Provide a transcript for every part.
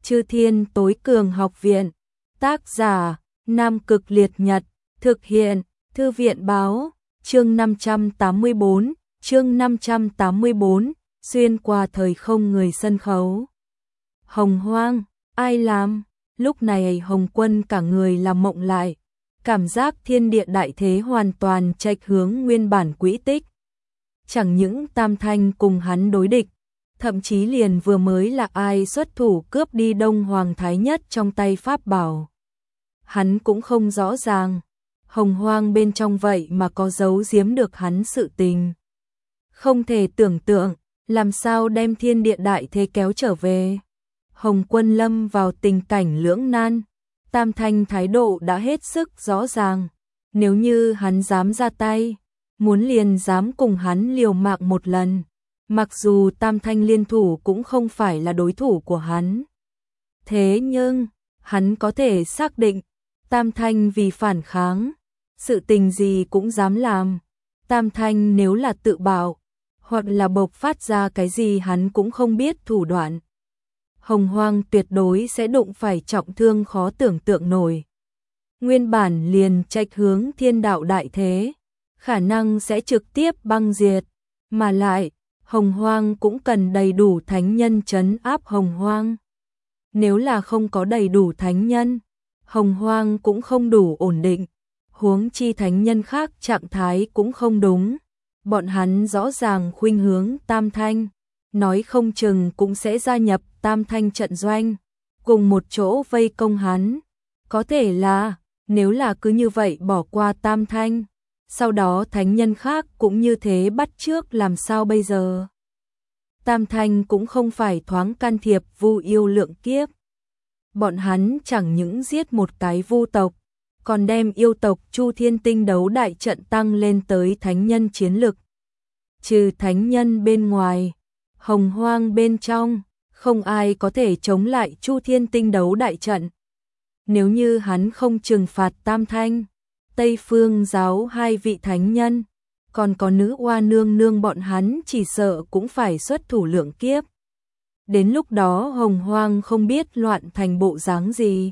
Chư Thiên Tối Cường Học Viện. Tác giả: Nam Cực Liệt Nhật. Thực hiện: Thư viện báo. Chương 584, chương 584, xuyên qua thời không người sân khấu. Hồng Hoang, ai làm? Lúc này Hồng Quân cả người làm mộng lại, cảm giác thiên địa đại thế hoàn toàn chệch hướng nguyên bản quỹ tích. Chẳng những Tam Thanh cùng hắn đối địch, thậm chí liền vừa mới là ai xuất thủ cướp đi Đông Hoàng Thái Nhất trong tay pháp bảo. Hắn cũng không rõ ràng, Hồng Hoang bên trong vậy mà có giấu giếm được hắn sự tình. Không thể tưởng tượng, làm sao đem thiên địa đại thế kéo trở về. Hồng Quân lâm vào tình cảnh lưỡng nan, Tam Thanh thái độ đã hết sức rõ ràng. Nếu như hắn dám ra tay, muốn liền dám cùng hắn liều mạng một lần. Mặc dù Tam Thanh liên thủ cũng không phải là đối thủ của hắn. Thế nhưng, hắn có thể xác định, Tam Thanh vì phản kháng, sự tình gì cũng dám làm. Tam Thanh nếu là tự bạo, hoặc là bộc phát ra cái gì hắn cũng không biết thủ đoạn. Hồng Hoang tuyệt đối sẽ đụng phải trọng thương khó tưởng tượng nổi. Nguyên bản liền chệch hướng thiên đạo đại thế, khả năng sẽ trực tiếp băng diệt, mà lại, Hồng Hoang cũng cần đầy đủ thánh nhân trấn áp Hồng Hoang. Nếu là không có đầy đủ thánh nhân, Hồng Hoang cũng không đủ ổn định, huống chi thánh nhân khác trạng thái cũng không đúng. Bọn hắn rõ ràng khuynh hướng Tam Thanh, nói không chừng cũng sẽ gia nhập Tam Thanh trận doanh, cùng một chỗ vây công hắn. Có thể là, nếu là cứ như vậy bỏ qua Tam Thanh, sau đó thánh nhân khác cũng như thế bắt chước làm sao bây giờ? Tam Thanh cũng không phải thoáng can thiệp vu yêu lượng kiếp. Bọn hắn chẳng những giết một cái vu tộc, còn đem yêu tộc Chu Thiên Tinh đấu đại trận tăng lên tới thánh nhân chiến lực. Trừ thánh nhân bên ngoài, Hồng Hoang bên trong, không ai có thể chống lại Chu Thiên Tinh đấu đại trận. Nếu như hắn không trừng phạt Tam Thanh, Tây Phương giáo hai vị thánh nhân, còn có nữ oa nương nương bọn hắn chỉ sợ cũng phải xuất thủ lượng kiếp. Đến lúc đó Hồng Hoang không biết loạn thành bộ dáng gì.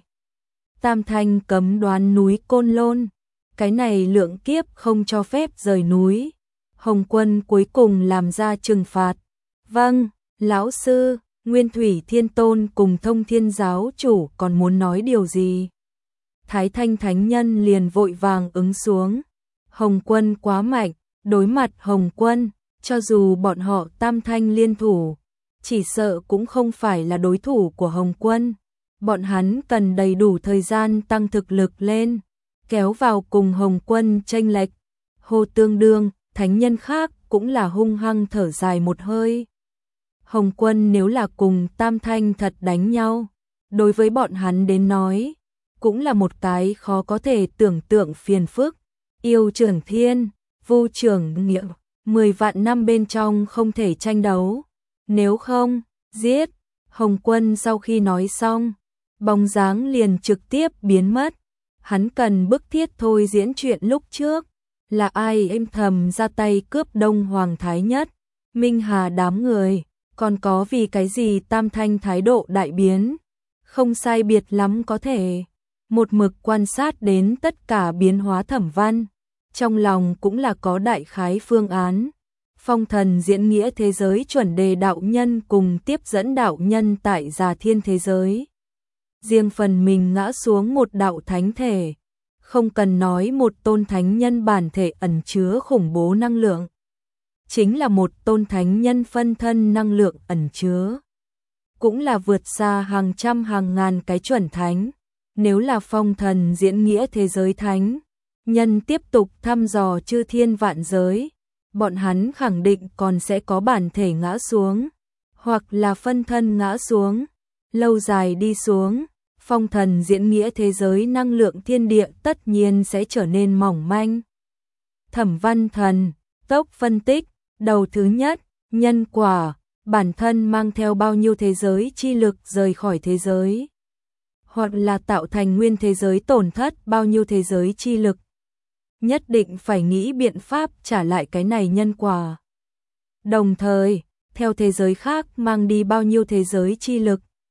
Tam Thanh cấm đoán núi Côn Lôn, cái này lượng kiếp không cho phép rời núi. Hồng Quân cuối cùng làm ra trừng phạt. Vâng, lão sư. Nguyên Thủy Thiên Tôn cùng Thông Thiên giáo chủ còn muốn nói điều gì? Thái Thanh thánh nhân liền vội vàng ứng xuống. Hồng Quân quá mạnh, đối mặt Hồng Quân, cho dù bọn họ Tam Thanh liên thủ, chỉ sợ cũng không phải là đối thủ của Hồng Quân. Bọn hắn cần đầy đủ thời gian tăng thực lực lên, kéo vào cùng Hồng Quân chênh lệch. Hồ Tương Đương, thánh nhân khác cũng là hung hăng thở dài một hơi. Hồng Quân nếu là cùng Tam Thanh thật đánh nhau, đối với bọn hắn đến nói, cũng là một cái khó có thể tưởng tượng phiền phức. Yêu trưởng thiên, vu trưởng nghĩa, 10 vạn năm bên trong không thể tranh đấu. Nếu không, giết. Hồng Quân sau khi nói xong, bóng dáng liền trực tiếp biến mất. Hắn cần bức thiết thôi diễn chuyện lúc trước. Là ai êm thầm ra tay cướp Đông Hoàng Thái Nhất, Minh Hà đám người. Còn có vì cái gì Tam Thanh thái độ đại biến, không sai biệt lắm có thể. Một mực quan sát đến tất cả biến hóa Thẩm Văn, trong lòng cũng là có đại khái phương án. Phong Thần diễn nghĩa thế giới chuẩn đề đạo nhân cùng tiếp dẫn đạo nhân tại Già Thiên thế giới. Riêng phần mình ngã xuống một đạo thánh thể, không cần nói một tôn thánh nhân bản thể ẩn chứa khủng bố năng lượng. Chính là một tôn thánh nhân phân thân năng lượng ẩn chứa. Cũng là vượt xa hàng trăm hàng ngàn cái chuẩn thánh. Nếu là Phong Thần diễn nghĩa thế giới thánh, nhân tiếp tục thăm dò chư thiên vạn giới, bọn hắn khẳng định còn sẽ có bản thể ngã xuống, hoặc là phân thân ngã xuống. Lâu dài đi xuống, Phong Thần diễn nghĩa thế giới năng lượng thiên địa tất nhiên sẽ trở nên mỏng manh. Thẩm Văn Thần, tốc phân tích. Đầu thứ nhất, nhân quả, bản thân mang theo bao nhiêu thế giới chi lực rời khỏi thế giới, hoặc là tạo thành nguyên thế giới tổn thất bao nhiêu thế giới chi lực. Nhất định phải nghĩ biện pháp trả lại cái này nhân quả. Đồng thời, theo thế giới khác mang đi bao nhiêu thế giới chi lực.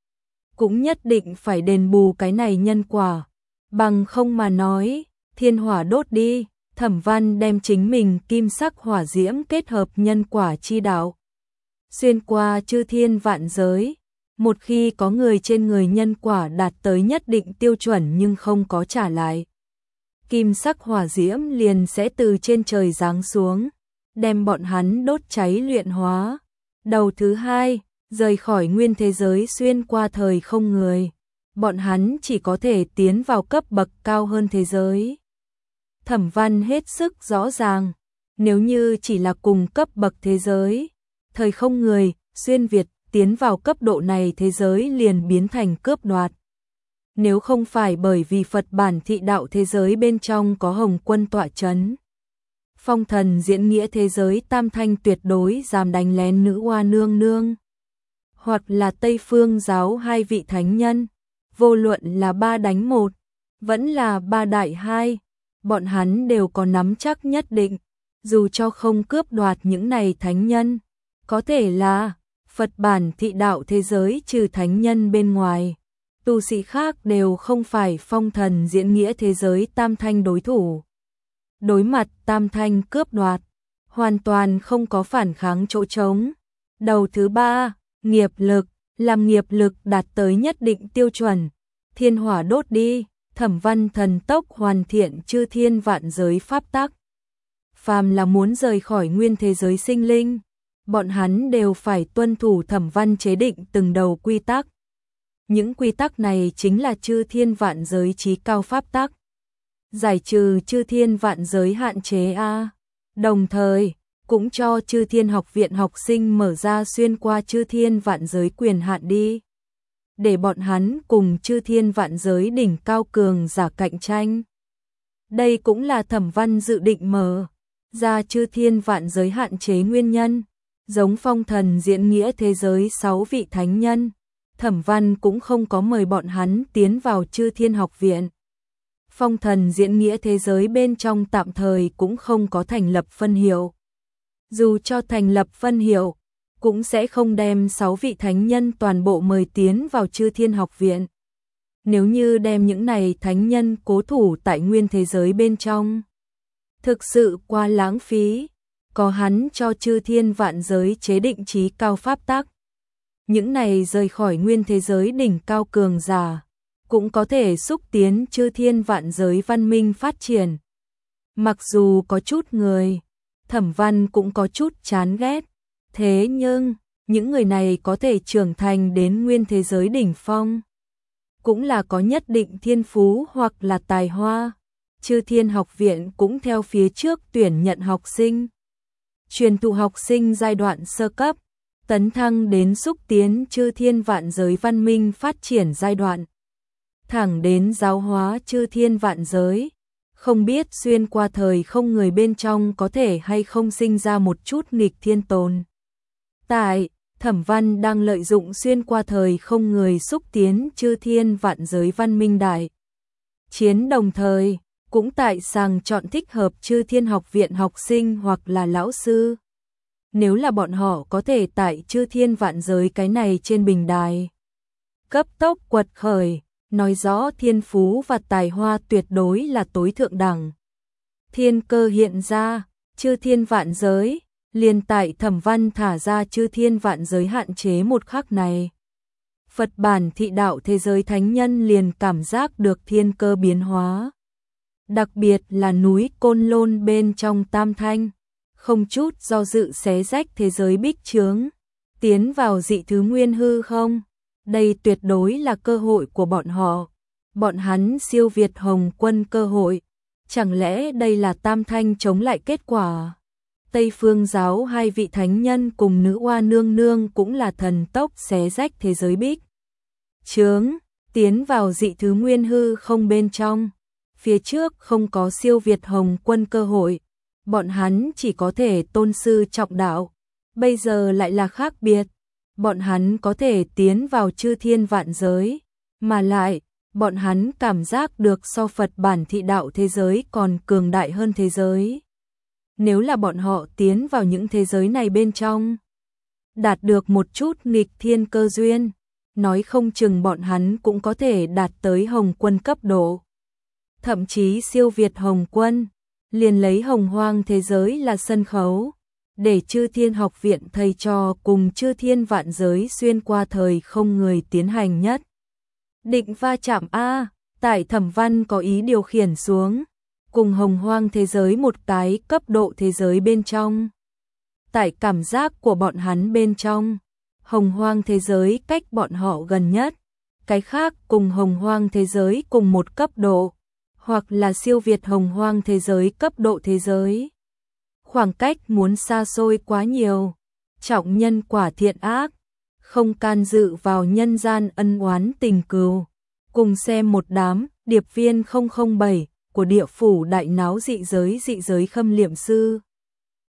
cũng nhất định phải đền bù cái này nhân quả, bằng không mà nói, thiên hỏa đốt đi. Thẩm Văn đem chính mình kim sắc hỏa diễm kết hợp nhân quả chi đạo, xuyên qua chư thiên vạn giới. Một khi có người trên người nhân quả đạt tới nhất định tiêu chuẩn nhưng không có trả lại, kim sắc hỏa diễm liền sẽ từ trên trời giáng xuống, đem bọn hắn đốt cháy luyện hóa. Đầu thứ hai, rời khỏi nguyên thế giới xuyên qua thời không người, bọn hắn chỉ có thể tiến vào cấp bậc cao hơn thế giới. Thẩm Văn hết sức rõ ràng, nếu như chỉ là cùng cấp bậc thế giới, thời không người, xuyên Việt, tiến vào cấp độ này thế giới liền biến thành cướp đoạt. Nếu không phải bởi vì Phật bản thị đạo thế giới bên trong có Hồng Quân tọa chấn, Phong Thần diễn nghĩa thế giới Tam Thanh tuyệt đối dám đánh lén nữ hoa nương nương, hoặc là Tây Phương giáo hai vị thánh nhân, vô luận là 3 đánh 1, vẫn là 3 đại 2, bọn hắn đều có nắm chắc nhất định, dù cho không cướp đoạt những này thánh nhân, có thể là Phật bản thị đạo thế giới trừ thánh nhân bên ngoài, tu sĩ khác đều không phải Phong Thần diễn nghĩa thế giới Tam Thanh đối thủ. Đối mặt Tam Thanh cướp đoạt, hoàn toàn không có phản kháng chỗ trống. Đầu thứ ba, nghiệp lực, làm nghiệp lực đạt tới nhất định tiêu chuẩn, thiên hỏa đốt đi. Thẩm Văn thần tốc hoàn thiện chư thiên vạn giới pháp tắc. Phàm là muốn rời khỏi nguyên thế giới sinh linh, bọn hắn đều phải tuân thủ Thẩm Văn chế định từng đầu quy tắc. Những quy tắc này chính là chư thiên vạn giới chí cao pháp tắc, giải trừ chư thiên vạn giới hạn chế a. Đồng thời, cũng cho chư thiên học viện học sinh mở ra xuyên qua chư thiên vạn giới quyền hạn đi, để bọn hắn cùng chư thiên vạn giới đỉnh cao cường giả cạnh tranh. Đây cũng là Thẩm Văn dự định mở ra chư thiên vạn giới hạn chế nguyên nhân. Giống Phong Thần diễn nghĩa thế giới 6 vị thánh nhân, Thẩm Văn cũng không có mời bọn hắn tiến vào chư thiên học viện. Phong Thần diễn nghĩa thế giới bên trong tạm thời cũng không có thành lập phân hiệu. Dù cho thành lập phân hiệu, cũng sẽ không đem 6 vị thánh nhân toàn bộ mời tiến vào chư thiên học viện. Nếu như đem những này thánh nhân cố thủ tại nguyên thế giới bên trong, thực sự quá lãng phí. Có hắn cho chư thiên vạn giới chế định chí cao pháp tắc, những này rời khỏi nguyên thế giới đỉnh cao cường giả, cũng có thể xúc tiến chư thiên vạn giới văn minh phát triển. Mặc dù có chút người, Thẩm Văn cũng có chút chán ghét, thế nhưng, những người này có thể trưởng thành đến nguyên thế giới đỉnh phong, cũng là có nhất định thiên phú hoặc là tài hoa. Chư thiên học viện cũng theo phía trước tuyển nhận học sinh, truyền thụ học sinh giai đoạn sơ cấp, tấn thăng đến xúc tiến chư thiên vạn giới văn minh phát triển giai đoạn, thẳng đến giáo hóa chư thiên vạn giới. Không biết xuyên qua thời không người bên trong có thể hay không sinh ra một chút nghịch thiên tồn tại. Thẩm Văn đang lợi dụng xuyên qua thời không người xúc tiến chư thiên vạn giới văn minh đại chiến, đồng thời cũng tại sàng chọn thích hợp chư thiên học viện học sinh hoặc là lão sư. Nếu là bọn họ có thể tại chư thiên vạn giới cái này trên bình đài cấp tốc quật khởi, nói rõ thiên phú và tài hoa tuyệt đối là tối thượng đẳng. Thiên cơ hiện ra, chư thiên vạn giới, liền tại Thẩm Văn thả ra chư thiên vạn giới hạn chế một khắc này, Phật bản thị đạo thế giới thánh nhân liền cảm giác được thiên cơ biến hóa. Đặc biệt là núi Côn Lôn bên trong Tam Thanh, không chút do dự xé rách thế giới bích chướng, tiến vào dị thứ nguyên hư không. Đây tuyệt đối là cơ hội của bọn họ, bọn hắn siêu việt Hồng Quân cơ hội. Chẳng lẽ đây là Tam Thanh chống lại kết quả? Tây Phương giáo hai vị thánh nhân cùng nữ oa nương nương cũng là thần tốc xé rách thế giới bích chướng, tiến vào dị thứ nguyên hư không bên trong. Phía trước không có siêu việt Hồng Quân cơ hội, bọn hắn chỉ có thể tôn sư trọng đạo. Bây giờ lại là khác biệt, bọn hắn có thể tiến vào chư thiên vạn giới, mà lại, bọn hắn cảm giác được so Phật bản thị đạo thế giới còn cường đại hơn thế giới. Nếu là bọn họ tiến vào những thế giới này bên trong, đạt được một chút nghịch thiên cơ duyên, nói không chừng bọn hắn cũng có thể đạt tới Hồng Quân cấp độ. Thậm chí siêu việt Hồng Quân, liền lấy Hồng Hoang thế giới là sân khấu, để Chư Thiên học viện thầy trò cùng Chư Thiên vạn giới xuyên qua thời không người tiến hành nhất định va chạm a. Tại Thẩm Văn có ý điều khiển xuống, cùng Hồng Hoang thế giới một cái cấp độ thế giới bên trong. Tại cảm giác của bọn hắn bên trong, Hồng Hoang thế giới cách bọn họ gần nhất, cái khác cùng Hồng Hoang thế giới cùng một cấp độ, hoặc là siêu việt Hồng Hoang thế giới cấp độ thế giới. Khoảng cách muốn xa xôi quá nhiều, trọng nhân quả thiện ác, không can dự vào nhân gian ân oán tình cừu. Cùng xem một đám điệp viên 007 của địa phủ đại náo dị giới khâm liệm sư.